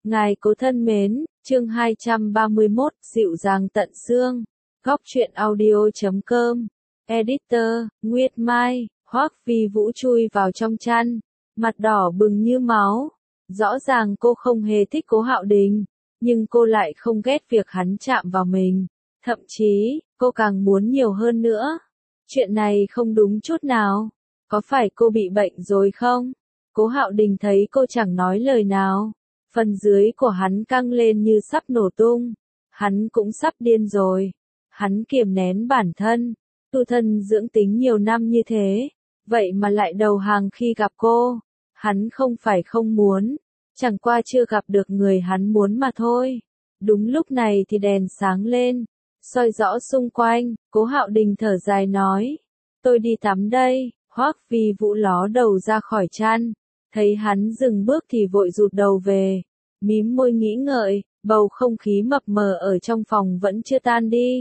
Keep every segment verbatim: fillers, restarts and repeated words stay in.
Ngài cố thân mến, chương hai trăm ba mươi mốt, dịu dàng tận xương. Góc truyện audio chấm com. Editor, Nguyệt Mai. Hoắc Vi Vũ chui vào trong chăn, mặt đỏ bừng như máu. Rõ ràng cô không hề thích Cố Hạo Đình, nhưng cô lại không ghét việc hắn chạm vào mình. Thậm chí, cô càng muốn nhiều hơn nữa. Chuyện này không đúng chút nào. Có phải cô bị bệnh rồi không? Cố Hạo Đình thấy cô chẳng nói lời nào. Phần dưới của hắn căng lên như sắp nổ tung. Hắn cũng sắp điên rồi. Hắn kiềm nén bản thân. Tu thân dưỡng tính nhiều năm như thế. Vậy mà lại đầu hàng khi gặp cô. Hắn không phải không muốn. Chẳng qua chưa gặp được người hắn muốn mà thôi. Đúng lúc này thì đèn sáng lên. Soi rõ xung quanh. Cố Hạo Đình thở dài nói. Tôi đi tắm đây. Hoắc Vi Vũ ló đầu ra khỏi chăn. Thấy hắn dừng bước thì vội rụt đầu về. Mím môi nghĩ ngợi. Bầu không khí mập mờ ở trong phòng vẫn chưa tan đi.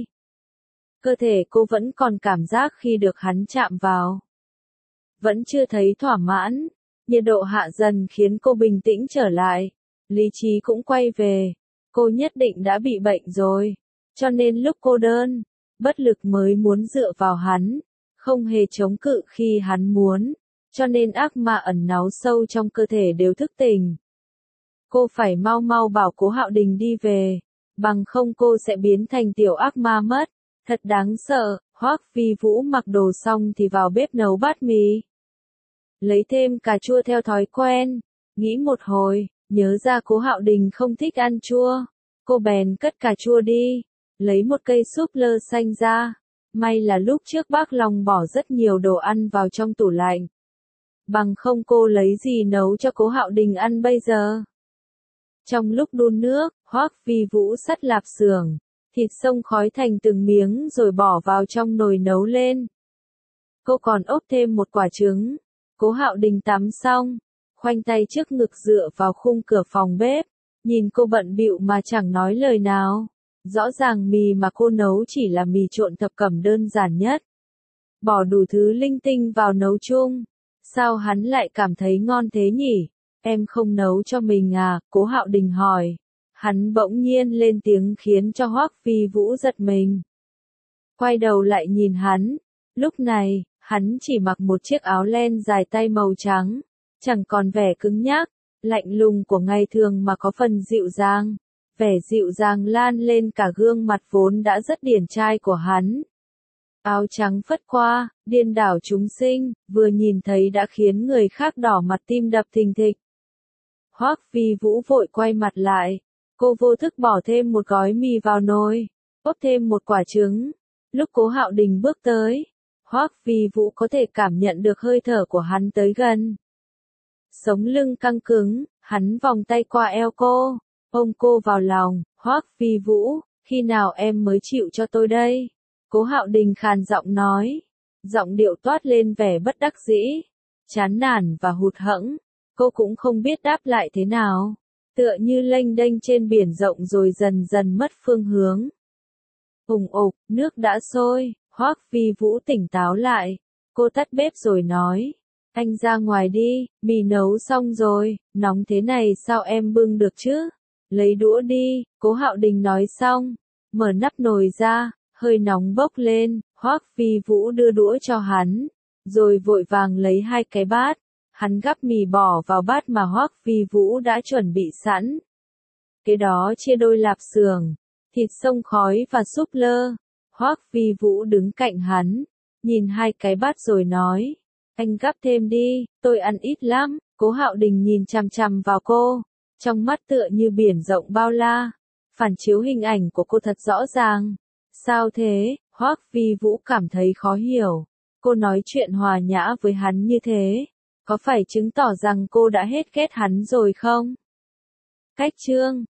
Cơ thể cô vẫn còn cảm giác khi được hắn chạm vào. Vẫn chưa thấy thỏa mãn. Nhiệt độ hạ dần khiến cô bình tĩnh trở lại. Lý trí cũng quay về. Cô nhất định đã bị bệnh rồi. Cho nên lúc cô đơn, bất lực mới muốn dựa vào hắn. Không hề chống cự khi hắn muốn. Cho nên ác ma ẩn náu sâu trong cơ thể đều thức tỉnh. Cô phải mau mau bảo Cố Hạo Đình đi về. Bằng không cô sẽ biến thành tiểu ác ma mất. Thật đáng sợ. Hoắc Vi Vũ mặc đồ xong thì vào bếp nấu bát mì. Lấy thêm cà chua theo thói quen. Nghĩ một hồi, nhớ ra Cố Hạo Đình không thích ăn chua. Cô bèn cất cà chua đi. Lấy một cây súp lơ xanh ra. May là lúc trước bác Long bỏ rất nhiều đồ ăn vào trong tủ lạnh. Bằng không cô lấy gì nấu cho Cố Hạo Đình ăn bây giờ. Trong lúc đun nước, Hoắc Vi Vũ sắt lạp xưởng. Thịt xông khói thành từng miếng rồi bỏ vào trong nồi nấu lên. Cô còn ốp thêm một quả trứng. Cố Hạo Đình tắm xong, khoanh tay trước ngực dựa vào khung cửa phòng bếp, nhìn cô bận bịu mà chẳng nói lời nào. Rõ ràng mì mà cô nấu chỉ là mì trộn thập cẩm đơn giản nhất. Bỏ đủ thứ linh tinh vào nấu chung. Sao hắn lại cảm thấy ngon thế nhỉ? Em không nấu cho mình à? Cố Hạo Đình hỏi. Hắn bỗng nhiên lên tiếng khiến cho Hoắc Vi Vũ giật mình. Quay đầu lại nhìn hắn. Lúc này, hắn chỉ mặc một chiếc áo len dài tay màu trắng. Chẳng còn vẻ cứng nhắc, lạnh lùng của ngày thường mà có phần dịu dàng. Vẻ dịu dàng lan lên cả gương mặt vốn đã rất điển trai của hắn. Áo trắng phất qua, điên đảo chúng sinh, vừa nhìn thấy đã khiến người khác đỏ mặt tim đập thình thịch. Hoắc Vi Vũ vội quay mặt lại. Cô vô thức bỏ thêm một gói mì vào nồi, ốp thêm một quả trứng. Lúc Cố Hạo Đình bước tới, Hoắc Vi Vũ có thể cảm nhận được hơi thở của hắn tới gần. Sống lưng căng cứng, hắn vòng tay qua eo cô, ôm cô vào lòng. Hoắc Vi Vũ, khi nào em mới chịu cho tôi đây? Cố Hạo Đình khàn giọng nói, giọng điệu toát lên vẻ bất đắc dĩ, chán nản và hụt hẫng. Cô cũng không biết đáp lại thế nào. Tựa như lênh đênh trên biển rộng rồi dần dần mất phương hướng. Ùng ục, nước đã sôi. Hoắc Vi Vũ tỉnh táo lại. Cô tắt bếp rồi nói. Anh ra ngoài đi, mì nấu xong rồi, nóng thế này sao em bưng được chứ? Lấy đũa đi, Cố Hạo Đình nói xong. Mở nắp nồi ra, hơi nóng bốc lên, Hoắc Vi Vũ đưa đũa cho hắn. Rồi vội vàng lấy hai cái bát. Hắn gắp mì bỏ vào bát mà Hoắc Vi Vũ đã chuẩn bị sẵn. Cái đó chia đôi lạp xưởng, thịt xông khói và súp lơ. Hoắc Vi Vũ đứng cạnh hắn, nhìn hai cái bát rồi nói. Anh gắp thêm đi, tôi ăn ít lắm. Cố Hạo Đình nhìn chằm chằm vào cô, trong mắt tựa như biển rộng bao la. Phản chiếu hình ảnh của cô thật rõ ràng. Sao thế? Hoắc Vi Vũ cảm thấy khó hiểu. Cô nói chuyện hòa nhã với hắn như thế. Có phải chứng tỏ rằng cô đã hết ghét hắn rồi không? Cách chương